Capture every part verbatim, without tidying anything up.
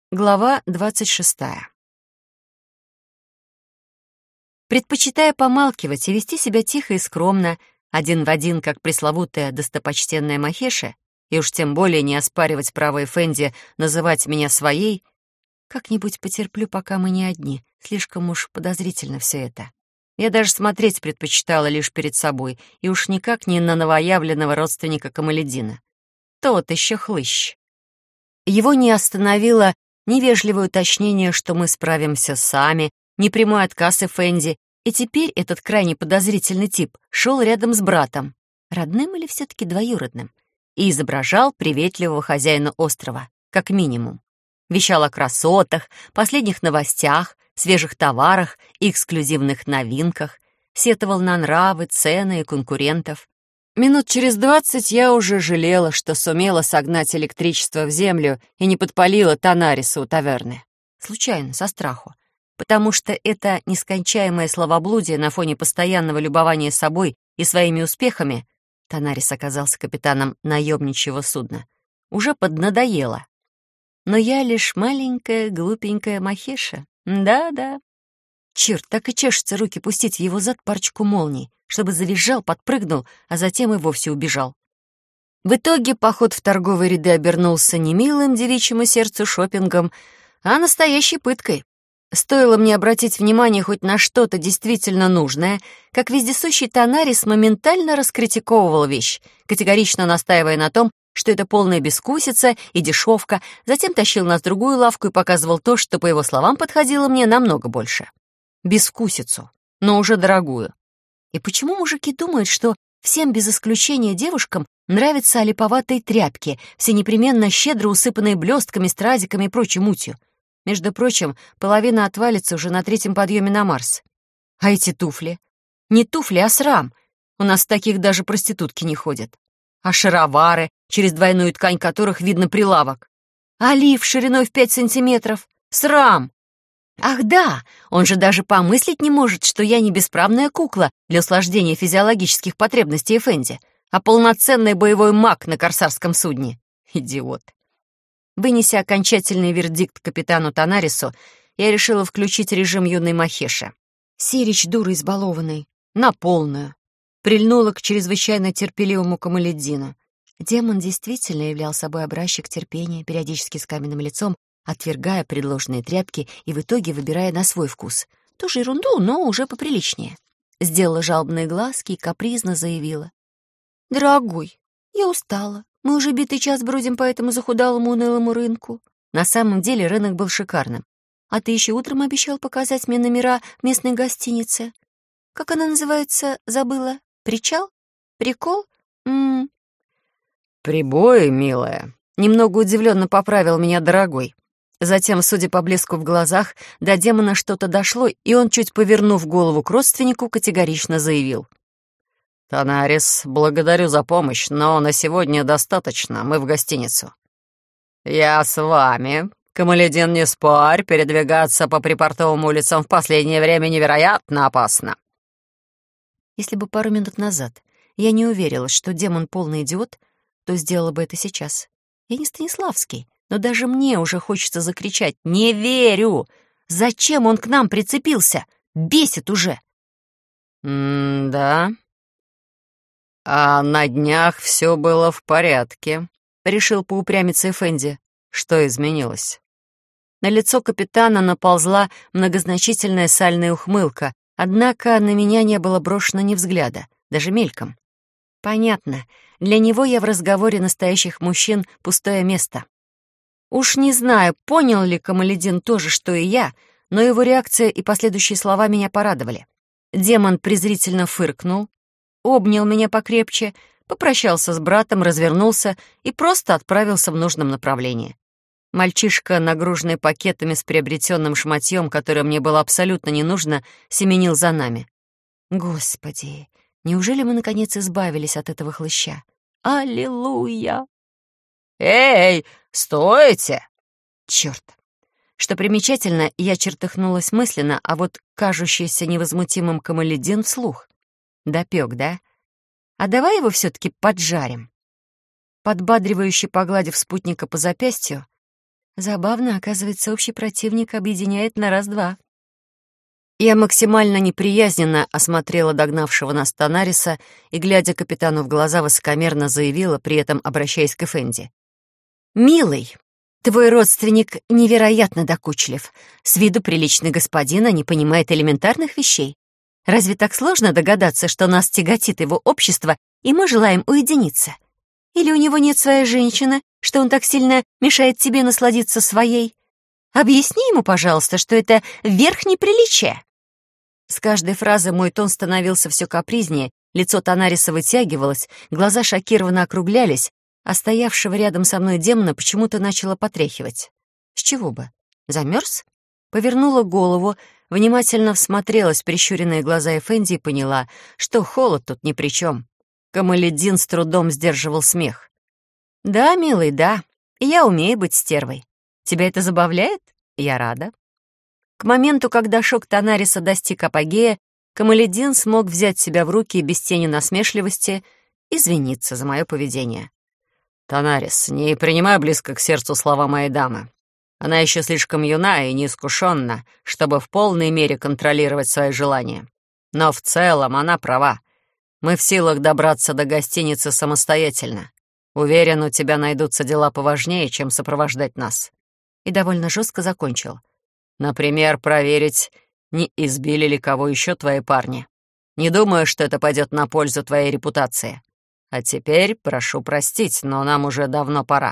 Глава двадцать шестая. Предпочитая помалкивать и вести себя тихо и скромно, один в один, как пресловутая достопочтенная Махеша, и уж тем более не оспаривать право Эфенди называть меня своей, как-нибудь потерплю, пока мы не одни, слишком уж подозрительно все это. Я даже смотреть предпочитала лишь перед собой, и уж никак не на новоявленного родственника Камаледдина. Тот еще хлыщ. Его не остановило невежливое уточнение, что мы справимся сами, непрямой отказ Эфенди, и теперь этот крайне подозрительный тип шел рядом с братом, родным или все-таки двоюродным, и изображал приветливого хозяина острова, как минимум. Вещал о красотах, последних новостях, свежих товарах и эксклюзивных новинках, сетовал на нравы, цены и конкурентов. Минут через двадцать я уже жалела, что сумела согнать электричество в землю и не подпалила Танариса у таверны. Случайно, со страху. Потому что это нескончаемое словоблудие на фоне постоянного любования собой и своими успехами — Танарис оказался капитаном наемничьего судна — уже поднадоело. Но я лишь маленькая глупенькая Махеша. Да-да. Черт, так и чешутся руки пустить в его зад парочку молний, чтобы завизжал, подпрыгнул, а затем и вовсе убежал. В итоге поход в торговые ряды обернулся не милым девичьему сердцу шопингом, а настоящей пыткой. Стоило мне обратить внимание хоть на что-то действительно нужное, как вездесущий Танарис моментально раскритиковывал вещь, категорично настаивая на том, что это полная бескусица и дешевка, затем тащил нас в другую лавку и показывал то, что, по его словам, подходило мне намного больше. Бескусицу, но уже дорогую. И почему мужики думают, что всем без исключения девушкам нравятся олиповатые тряпки, все непременно щедро усыпанные блестками, стразиками и прочей мутью? Между прочим, половина отвалится уже на третьем подъеме на Марс. А эти туфли? Не туфли, а срам. У нас таких даже проститутки не ходят. А шаровары, через двойную ткань которых видно прилавок. А лиф шириной в пять сантиметров. Срам! Ах да, он же даже помыслить не может, что я не бесправная кукла для услаждения физиологических потребностей Эфенди, а полноценный боевой маг на корсарском судне. Идиот. Вынеся окончательный вердикт капитану Танарису, я решила включить режим юной Махеши. Сирич, дура избалованный, на полную. Прильнула к чрезвычайно терпеливому Камаледдину. Демон действительно являл собой образчик терпения, периодически с каменным лицом, отвергая предложенные тряпки и в итоге выбирая на свой вкус. Тоже ерунду, но уже поприличнее. Сделала жалобные глазки и капризно заявила. «Дорогой, я устала. Мы уже битый час бродим по этому захудалому унылому рынку». На самом деле рынок был шикарным. «А ты еще утром обещал показать мне номера в местной гостинице. Как она называется, забыла? Причал? Прикол? М-м-м». «Прибой, милая», — немного удивленно поправил меня дорогой. Затем, судя по блеску в глазах, до демона что-то дошло, и он, чуть повернув голову к родственнику, категорично заявил. «Танарис, благодарю за помощь, но на сегодня достаточно, мы в гостиницу». «Я с вами. Камаледдин, не спорь, передвигаться по припортовым улицам в последнее время невероятно опасно». Если бы пару минут назад я не уверилась, что демон полный идиот, то сделала бы это сейчас. Я не Станиславский, но даже мне уже хочется закричать «Не верю! Зачем он к нам прицепился? Бесит уже!» «М-да. А на днях все было в порядке», — решил поупрямиться Эфенди. «Что изменилось?» На лицо капитана наползла многозначительная сальная ухмылка, однако на меня не было брошено ни взгляда, даже мельком. Понятно, для него я в разговоре настоящих мужчин пустое место. Уж не знаю, понял ли Камаледдин то же, что и я, но его реакция и последующие слова меня порадовали. Демон презрительно фыркнул, обнял меня покрепче, попрощался с братом, развернулся и просто отправился в нужном направлении. Мальчишка, нагруженный пакетами с приобретенным шматьем, которое мне было абсолютно не нужно, семенил за нами. Господи, неужели мы, наконец, избавились от этого хлыща? Аллилуйя! «Эй, стойте!» Черт! Что примечательно, я чертыхнулась мысленно, а вот кажущийся невозмутимым Камаледдин вслух. Допек, да? А давай его все-таки поджарим. Подбадривающе погладив спутника по запястью, Забавно, оказывается, общий противник объединяет на раз-два. Я максимально неприязненно осмотрела догнавшего нас Танариса и, глядя капитану в глаза, высокомерно заявила, при этом обращаясь к Эфенди. «Милый, твой родственник невероятно докучлив. С виду приличный господин, а не понимает элементарных вещей. Разве так сложно догадаться, что нас тяготит его общество, и мы желаем уединиться? Или у него нет своей женщины, что он так сильно мешает тебе насладиться своей? Объясни ему, пожалуйста, что это верх неприличия». С каждой фразы мой тон становился все капризнее, лицо Танариса вытягивалось, глаза шокированно округлялись, а стоявшего рядом со мной демона почему-то начало потряхивать. С чего бы? Замерз? Повернула голову, внимательно всмотрелась в прищуренные глаза Эфенди и поняла, что холод тут ни при чем. Камаледдин с трудом сдерживал смех. «Да, милый, да, я умею быть стервой. Тебя это забавляет? Я рада». К моменту, когда шок Танариса достиг апогея, Камаледдин смог взять себя в руки и без тени насмешливости извиниться за мое поведение. «Танарис, не принимай близко к сердцу слова моей дамы. Она еще слишком юна и неискушенна, чтобы в полной мере контролировать свои желания. Но в целом она права. Мы в силах добраться до гостиницы самостоятельно. Уверен, у тебя найдутся дела поважнее, чем сопровождать нас». И довольно жестко закончил. «Например, проверить, не избили ли кого еще твои парни. Не думаю, что это пойдет на пользу твоей репутации. А теперь прошу простить, но нам уже давно пора».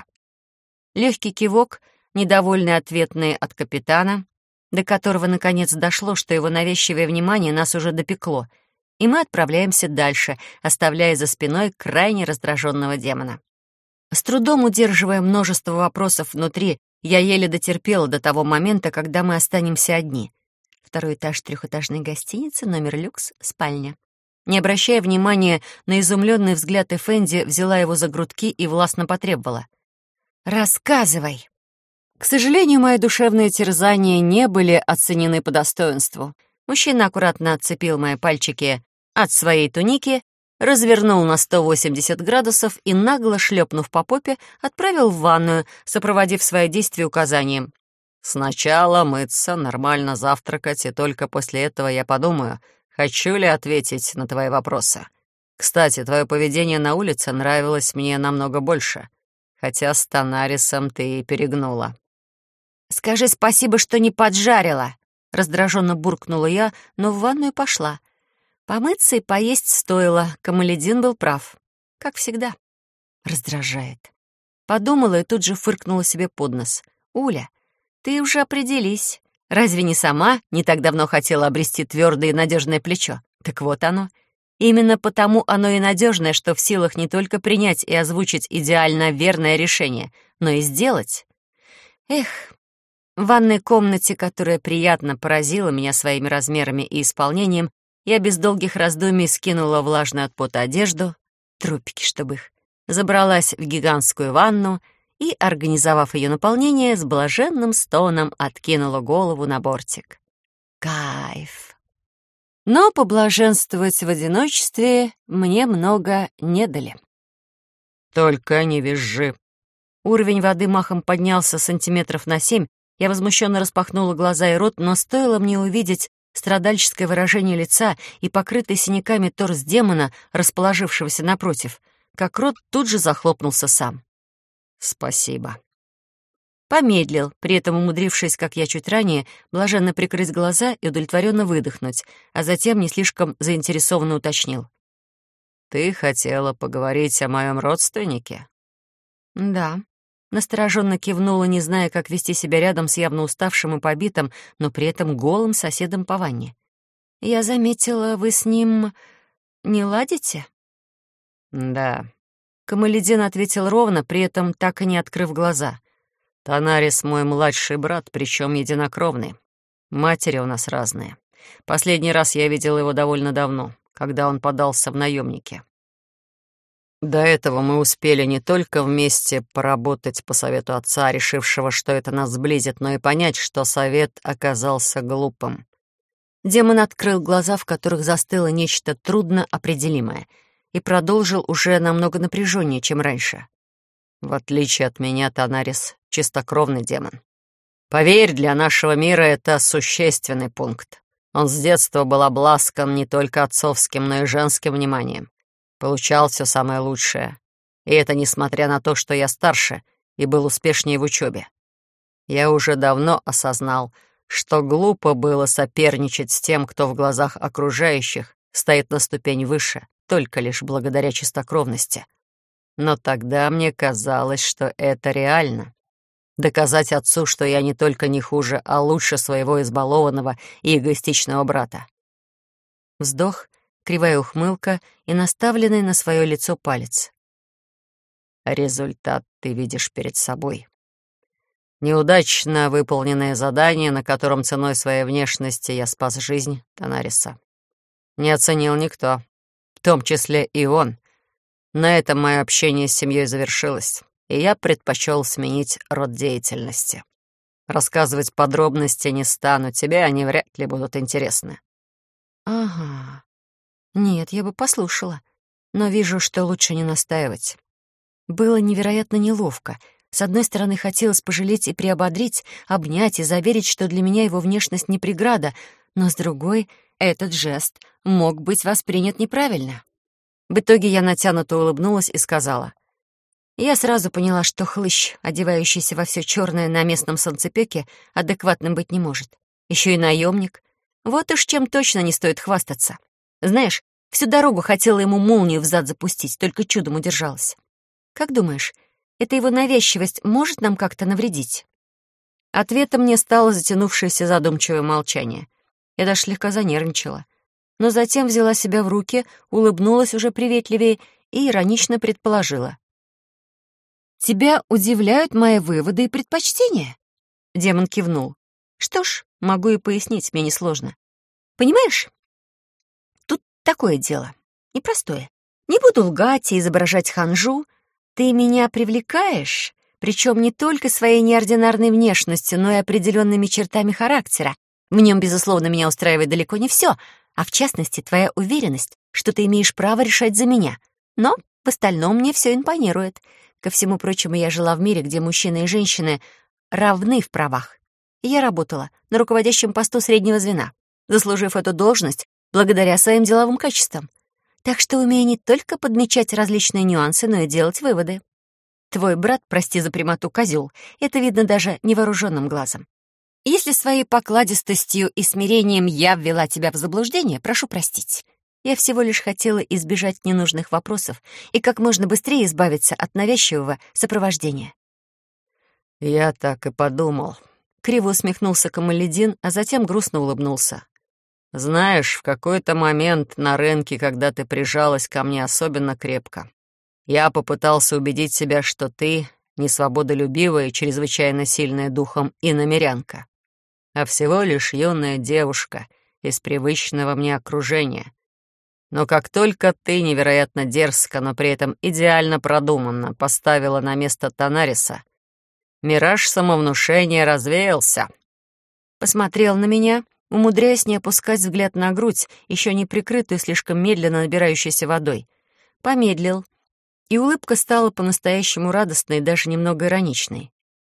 Легкий кивок, недовольный ответный от капитана, до которого наконец дошло, что его навязчивое внимание нас уже допекло, и мы отправляемся дальше, оставляя за спиной крайне раздраженного демона. С трудом удерживая множество вопросов внутри, я еле дотерпела до того момента, когда мы останемся одни. Второй этаж трехэтажной гостиницы, номер люкс, спальня. Не обращая внимания на изумленный взгляд Эфенди, взяла его за грудки и властно потребовала. «Рассказывай!» К сожалению, мои душевные терзания не были оценены по достоинству. Мужчина аккуратно отцепил мои пальчики от своей туники, развернул на сто восемьдесят градусов и, нагло шлепнув по попе, отправил в ванную, сопроводив свои действия указанием. «Сначала мыться, нормально завтракать, и только после этого я подумаю, хочу ли ответить на твои вопросы. Кстати, твое поведение на улице нравилось мне намного больше, хотя с Танарисом ты и перегнула». «Скажи спасибо, что не поджарила», — раздраженно буркнула я, но в ванную пошла. Помыться и поесть стоило, Камаледдин был прав. Как всегда. Раздражает. Подумала и тут же фыркнула себе под нос. «Уля, ты уже определись. Разве не сама не так давно хотела обрести твердое и надежное плечо? Так вот оно. Именно потому оно и надежное, что в силах не только принять и озвучить идеально верное решение, но и сделать. Эх, в ванной комнате, которая приятно поразила меня своими размерами и исполнением, я без долгих раздумий скинула влажную от пота одежду, трупики, чтобы их, забралась в гигантскую ванну и, организовав ее наполнение, с блаженным стоном откинула голову на бортик. Кайф! Но поблаженствовать в одиночестве мне много не дали. «Только не визжи!» Уровень воды махом поднялся сантиметров на семь. Я возмущенно распахнула глаза и рот, но стоило мне увидеть страдальческое выражение лица и покрытый синяками торс демона, расположившегося напротив, как рот тут же захлопнулся сам. «Спасибо». Помедлил, при этом умудрившись, как я чуть ранее, блаженно прикрыть глаза и удовлетворенно выдохнуть, а затем не слишком заинтересованно уточнил. «Ты хотела поговорить о моем родственнике?» «Да». Настороженно кивнула, не зная, как вести себя рядом с явно уставшим и побитым, но при этом голым соседом по ванне. «Я заметила, вы с ним не ладите?» «Да». Камаледдин ответил ровно, при этом так и не открыв глаза. «Танарис мой младший брат, причем единокровный. Матери у нас разные. Последний раз я видел его довольно давно, когда он подался в наемники. До этого мы успели не только вместе поработать по совету отца, решившего, что это нас сблизит, но и понять, что совет оказался глупым». Демон открыл глаза, в которых застыло нечто трудно определимое, и продолжил уже намного напряженнее, чем раньше. В отличие от меня, Танарис — чистокровный демон. Поверь, для нашего мира это существенный пункт. Он с детства был обласкан не только отцовским, но и женским вниманием. Получал все самое лучшее. И это несмотря на то, что я старше и был успешнее в учебе. Я уже давно осознал, что глупо было соперничать с тем, кто в глазах окружающих стоит на ступень выше, только лишь благодаря чистокровности. Но тогда мне казалось, что это реально. Доказать отцу, что я не только не хуже, а лучше своего избалованного и эгоистичного брата. Вздох, кривая ухмылка и наставленный на свое лицо палец. Результат ты видишь перед собой. Неудачно выполненное задание, на котором ценой своей внешности я спас жизнь Танариса. Не оценил никто, в том числе и он. На этом мое общение с семьей завершилось, и я предпочел сменить род деятельности. Рассказывать подробности не стану, тебе они вряд ли будут интересны. Ага. Нет, я бы послушала, но вижу, что лучше не настаивать. Было невероятно неловко. С одной стороны, хотелось пожалеть и приободрить, обнять и заверить, что для меня его внешность не преграда, но с другой, этот жест мог быть воспринят неправильно. В итоге я натянуто улыбнулась и сказала. Я сразу поняла, что хлыщ, одевающийся во все черное на местном солнцепёке, адекватным быть не может. Еще и наемник. Вот уж чем точно не стоит хвастаться. Знаешь, всю дорогу хотела ему молнию в зад запустить, только чудом удержалась. Как думаешь, эта его навязчивость может нам как-то навредить? Ответом мне стало затянувшееся задумчивое молчание. Я даже слегка занервничала. Но затем взяла себя в руки, улыбнулась уже приветливее и иронично предположила. «Тебя удивляют мои выводы и предпочтения?» Демон кивнул. «Что ж, могу и пояснить, мне несложно. Понимаешь, тут такое дело, непростое. Не буду лгать и изображать ханжу. Ты меня привлекаешь, причем не только своей неординарной внешностью, но и определенными чертами характера. В нем, безусловно, меня устраивает далеко не все, а в частности, твоя уверенность, что ты имеешь право решать за меня. Но в остальном мне все импонирует. Ко всему прочему, я жила в мире, где мужчины и женщины равны в правах. И я работала на руководящем посту среднего звена, заслужив эту должность благодаря своим деловым качествам. Так что умею не только подмечать различные нюансы, но и делать выводы. Твой брат, прости за прямоту, козел. Это видно даже невооруженным глазом. Если своей покладистостью и смирением я ввела тебя в заблуждение, прошу простить. Я всего лишь хотела избежать ненужных вопросов и как можно быстрее избавиться от навязчивого сопровождения. Я так и подумал. Криво усмехнулся Камаледин, а затем грустно улыбнулся. Знаешь, в какой-то момент на рынке, когда ты прижалась ко мне особенно крепко, я попытался убедить себя, что ты не свободолюбивая и чрезвычайно сильная духом иномерянка, а всего лишь юная девушка из привычного мне окружения. Но как только ты невероятно дерзко, но при этом идеально продуманно поставила на место Танариса, мираж самовнушения развеялся. Посмотрел на меня, умудряясь не опускать взгляд на грудь, еще не прикрытую слишком медленно набирающейся водой. Помедлил, и улыбка стала по-настоящему радостной и даже немного ироничной.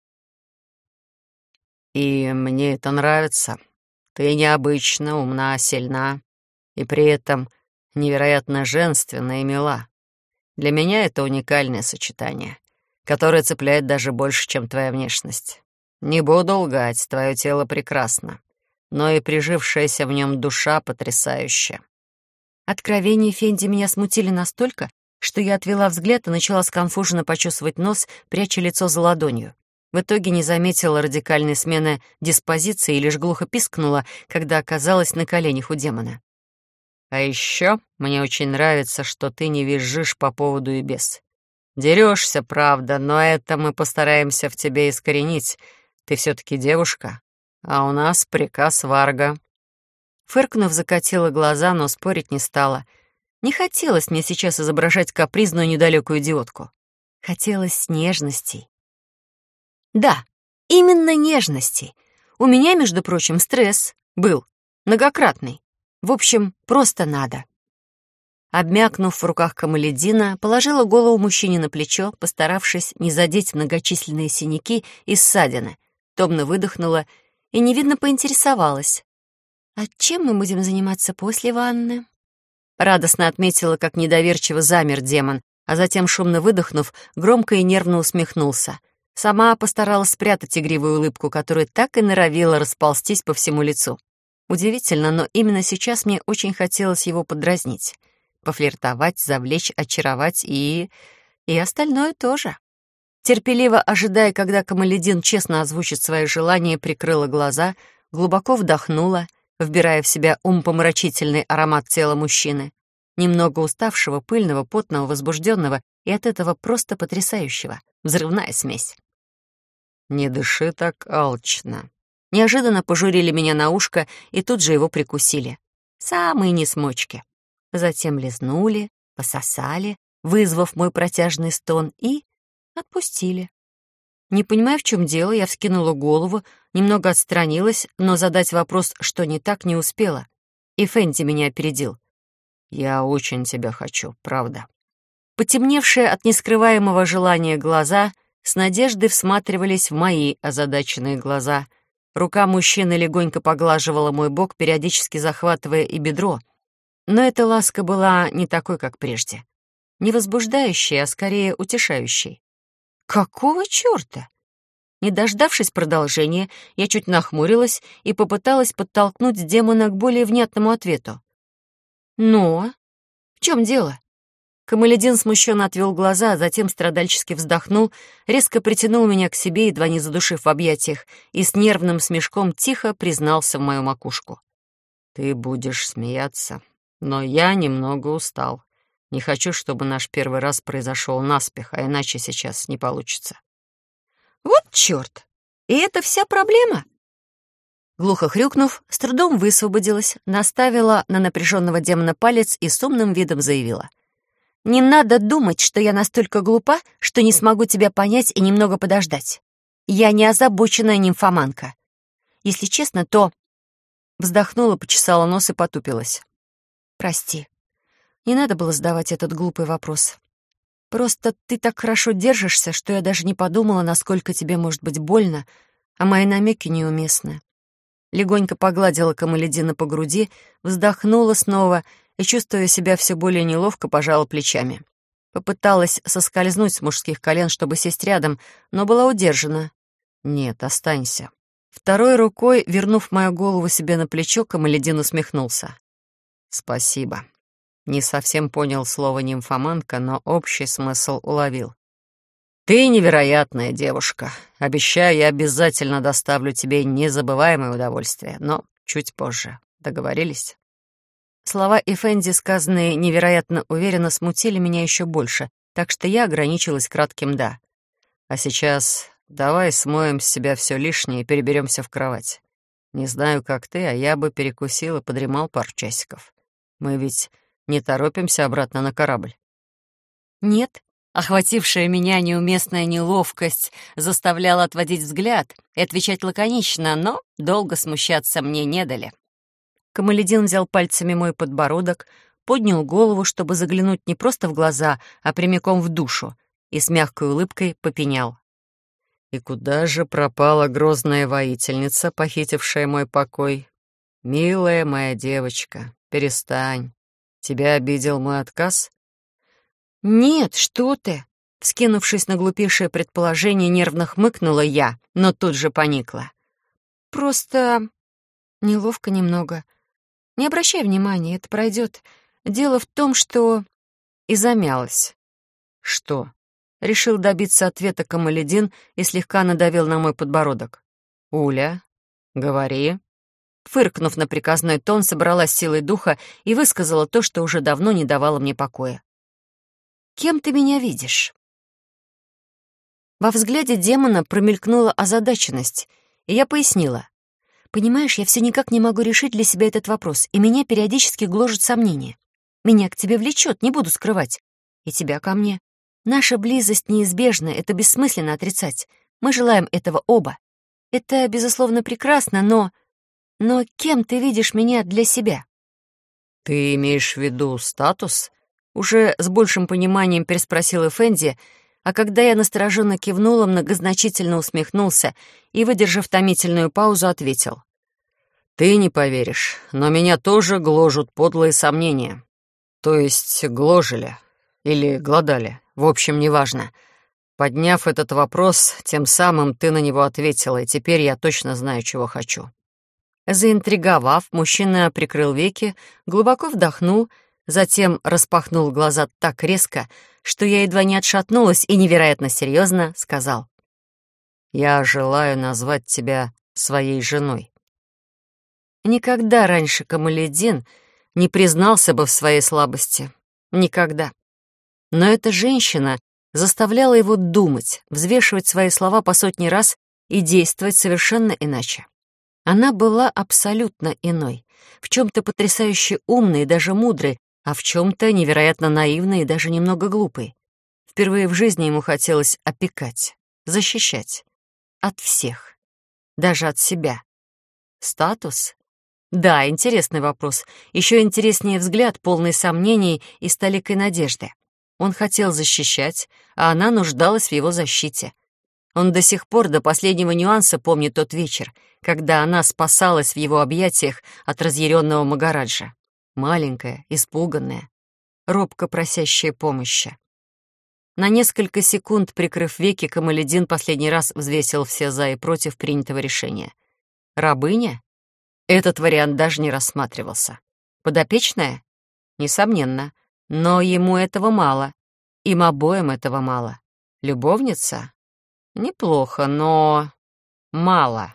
«И мне это нравится. Ты необычно умна, сильна, и при этом невероятно женственна и мила. Для меня это уникальное сочетание, которое цепляет даже больше, чем твоя внешность. Не буду лгать, твое тело прекрасно, но и прижившаяся в нем душа потрясающая». Откровения Фенди меня смутили настолько, что я отвела взгляд и начала сконфуженно почесывать нос, пряча лицо за ладонью. В итоге не заметила радикальной смены диспозиции и лишь глухо пискнула, когда оказалась на коленях у демона. «А еще мне очень нравится, что ты не визжишь по поводу и без. Дерешься, правда, но это мы постараемся в тебе искоренить. Ты все-таки девушка, а у нас приказ Варга». Фыркнув, закатила глаза, но спорить не стала. Не хотелось мне сейчас изображать капризную недалекую идиотку. Хотелось нежностей. Да, именно нежностей. У меня, между прочим, стресс был многократный. В общем, просто надо. Обмякнув в руках Камаледдина, положила голову мужчине на плечо, постаравшись не задеть многочисленные синяки и ссадины. Томно выдохнула и невидно поинтересовалась. «А чем мы будем заниматься после ванны?» Радостно отметила, как недоверчиво замер демон, а затем, шумно выдохнув, громко и нервно усмехнулся. Сама постаралась спрятать игривую улыбку, которая так и норовила расползтись по всему лицу. Удивительно, но именно сейчас мне очень хотелось его подразнить. Пофлиртовать, завлечь, очаровать и... и остальное тоже. Терпеливо ожидая, когда Камаледдин честно озвучит свои желания, прикрыла глаза, глубоко вдохнула, вбирая в себя умопомрачительный аромат тела мужчины, немного уставшего, пыльного, потного, возбужденного и от этого просто потрясающего. Взрывная смесь. «Не дыши так алчно». Неожиданно пожурили меня на ушко и тут же его прикусили. Самые несмочки. Затем лизнули, пососали, вызвав мой протяжный стон, и отпустили. Не понимая, в чем дело, я вскинула голову, немного отстранилась, но задать вопрос, что не так, не успела. И Фенди меня опередил. «Я очень тебя хочу, правда». Потемневшие от нескрываемого желания глаза с надеждой всматривались в мои озадаченные глаза. Рука мужчины легонько поглаживала мой бок, периодически захватывая и бедро. Но эта ласка была не такой, как прежде. Не возбуждающей, а скорее утешающей. Какого чёрта? Не дождавшись продолжения, я чуть нахмурилась и попыталась подтолкнуть демона к более внятному ответу. «Но? В чем дело?» Камаледдин смущенно отвел глаза, а затем страдальчески вздохнул, резко притянул меня к себе, едва не задушив в объятиях, и с нервным смешком тихо признался в мою макушку. «Ты будешь смеяться, но я немного устал. Не хочу, чтобы наш первый раз произошел наспех, а иначе сейчас не получится». «Вот чёрт! И это вся проблема?» Глухо хрюкнув, с трудом высвободилась, наставила на напряженного демона палец и с умным видом заявила. «Не надо думать, что я настолько глупа, что не смогу тебя понять и немного подождать. Я не озабоченная нимфоманка. Если честно, то...» Вздохнула, почесала нос и потупилась. «Прости, не надо было задавать этот глупый вопрос. Просто ты так хорошо держишься, что я даже не подумала, насколько тебе может быть больно, а мои намеки неуместны». Легонько погладила Камаледдина по груди, вздохнула снова и, чувствуя себя все более неловко, пожала плечами. Попыталась соскользнуть с мужских колен, чтобы сесть рядом, но была удержана. «Нет, останься». Второй рукой, вернув мою голову себе на плечо, Камаледдин усмехнулся. «Спасибо. Не совсем понял слово «нимфоманка», но общий смысл уловил. Ты невероятная девушка. Обещаю, я обязательно доставлю тебе незабываемое удовольствие, но чуть позже. Договорились?» Слова Эфенди, сказанные невероятно уверенно, смутили меня еще больше, так что я ограничилась кратким «да». «А сейчас давай смоем с себя все лишнее и переберемся в кровать. Не знаю, как ты, а я бы перекусил и подремал пару часиков. Мы ведь не торопимся обратно на корабль». «Нет». Охватившая меня неуместная неловкость заставляла отводить взгляд и отвечать лаконично, но долго смущаться мне не дали. Камаледдин взял пальцами мой подбородок, поднял голову, чтобы заглянуть не просто в глаза, а прямиком в душу, и с мягкой улыбкой попенял. «И куда же пропала грозная воительница, похитившая мой покой? Милая моя девочка, перестань. Тебя обидел мой отказ?» «Нет, что ты!» Вскинувшись на глупейшее предположение, нервно хмыкнула я, но тут же поникла. «Просто неловко немного. Не обращай внимания, это пройдет. Дело в том, что...» И замялась. «Что?» Решил добиться ответа Камаледдин и слегка надавил на мой подбородок. «Уля, говори». Фыркнув на приказной тон, собралась силой духа и высказала то, что уже давно не давало мне покоя. «Кем ты меня видишь?» Во взгляде демона промелькнула озадаченность, и я пояснила. «Понимаешь, я все никак не могу решить для себя этот вопрос, и меня периодически гложет сомнение. Меня к тебе влечет, не буду скрывать. И тебя ко мне. Наша близость неизбежна, это бессмысленно отрицать. Мы желаем этого оба. Это, безусловно, прекрасно, но... Но кем ты видишь меня для себя?» «Ты имеешь в виду статус?» Уже с большим пониманием переспросил Эфенди, а когда я настороженно кивнула, многозначительно усмехнулся и, выдержав томительную паузу, ответил. «Ты не поверишь, но меня тоже гложут подлые сомнения. То есть гложили или глодали, в общем, неважно. Подняв этот вопрос, тем самым ты на него ответила, и теперь я точно знаю, чего хочу». Заинтриговав, мужчина прикрыл веки, глубоко вдохнул, затем распахнул глаза так резко, что я едва не отшатнулась и невероятно серьезно сказал. «Я желаю назвать тебя своей женой». Никогда раньше Камаледдин не признался бы в своей слабости. Никогда. Но эта женщина заставляла его думать, взвешивать свои слова по сотни раз и действовать совершенно иначе. Она была абсолютно иной, в чем-то потрясающе умной и даже мудрой, а в чем-то невероятно наивной и даже немного глупой. Впервые в жизни ему хотелось опекать, защищать. От всех. Даже от себя. Статус? Да, интересный вопрос. Еще интереснее взгляд, полный сомнений и с толикой надежды. Он хотел защищать, а она нуждалась в его защите. Он до сих пор до последнего нюанса помнит тот вечер, когда она спасалась в его объятиях от разъяренного Магараджа. Маленькая, испуганная, робко просящая помощи. На несколько секунд, прикрыв веки, Камаледдин последний раз взвесил все за и против принятого решения. Рабыня? Этот вариант даже не рассматривался. Подопечная? Несомненно. Но ему этого мало. Им обоим этого мало. Любовница? Неплохо, но мало.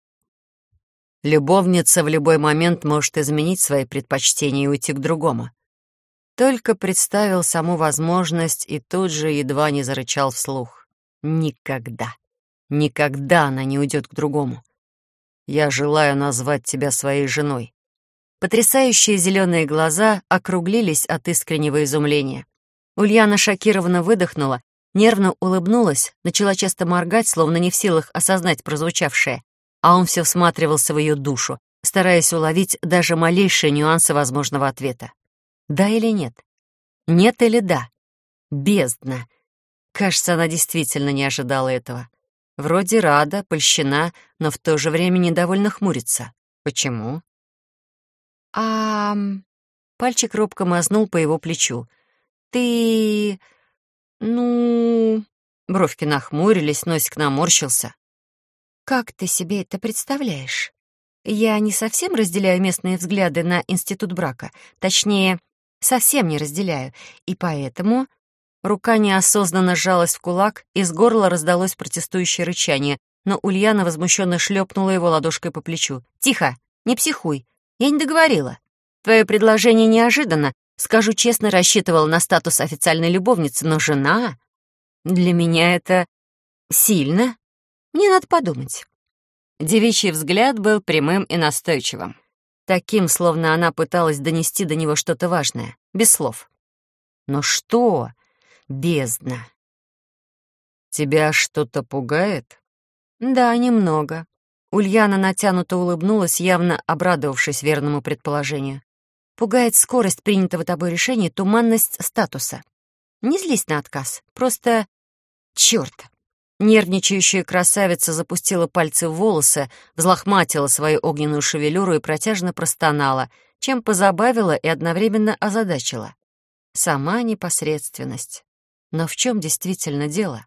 Любовница в любой момент может изменить свои предпочтения и уйти к другому. Только представил саму возможность и тут же едва не зарычал вслух. Никогда, никогда она не уйдет к другому. Я желаю назвать тебя своей женой. Потрясающие зеленые глаза округлились от искреннего изумления. Ульяна шокированно выдохнула, нервно улыбнулась, начала часто моргать, словно не в силах осознать прозвучавшее, а он все всматривался в ее душу, стараясь уловить даже малейшие нюансы возможного ответа. Да или нет? Нет или да? Бездна. Кажется, она действительно не ожидала этого. Вроде рада, польщена, но в то же время недовольно хмурится. Почему? А... Пальчик робко мазнул по его плечу. Ты... Ну... Бровки нахмурились, носик наморщился. Как ты себе это представляешь? Я не совсем разделяю местные взгляды на институт брака. Точнее, совсем не разделяю. И поэтому... Рука неосознанно сжалась в кулак, из горла раздалось протестующее рычание, но Ульяна возмущенно шлепнула его ладошкой по плечу. «Тихо! Не психуй! Я не договорила. Твое предложение неожиданно. Скажу честно, рассчитывала на статус официальной любовницы, но жена... Для меня это... сильно. Мне надо подумать». Девичий взгляд был прямым и настойчивым. Таким, словно она пыталась донести до него что-то важное, без слов. «Но что?» Бездна. Тебя что-то пугает? Да, немного. Ульяна натянуто улыбнулась, явно обрадовавшись верному предположению. Пугает скорость принятого тобой решения, туманность статуса. Не злись на отказ, просто... Чёрт! Нервничающая красавица запустила пальцы в волосы, взлохматила свою огненную шевелюру и протяжно простонала, чем позабавила и одновременно озадачила. Сама непосредственность. Но в чем действительно дело?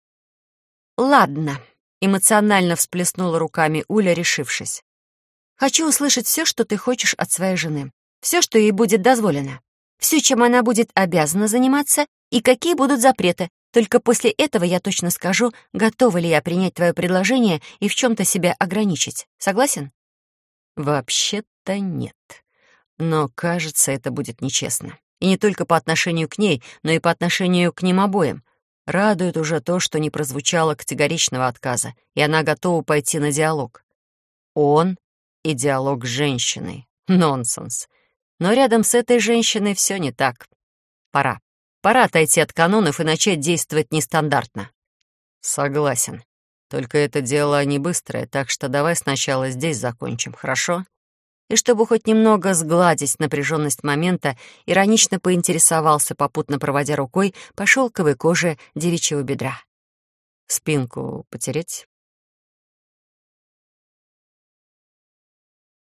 «Ладно», — эмоционально всплеснула руками Уля, решившись. «Хочу услышать все, что ты хочешь от своей жены. Все, что ей будет дозволено. Все, чем она будет обязана заниматься, и какие будут запреты. Только после этого я точно скажу, готова ли я принять твое предложение и в чем-то себя ограничить. Согласен?» «Вообще-то нет. Но, кажется, это будет нечестно. И не только по отношению к ней, но и по отношению к ним обоим. Радует уже то, что не прозвучало категоричного отказа, и она готова пойти на диалог. Он и диалог с женщиной. Нонсенс. Но рядом с этой женщиной все не так. Пора. Пора отойти от канонов и начать действовать нестандартно. Согласен. Только это дело не быстрое, так что давай сначала здесь закончим, хорошо? и, чтобы хоть немного сгладить напряженность момента, иронично поинтересовался, попутно проводя рукой по шелковой коже девичьего бедра. «Спинку потереть?»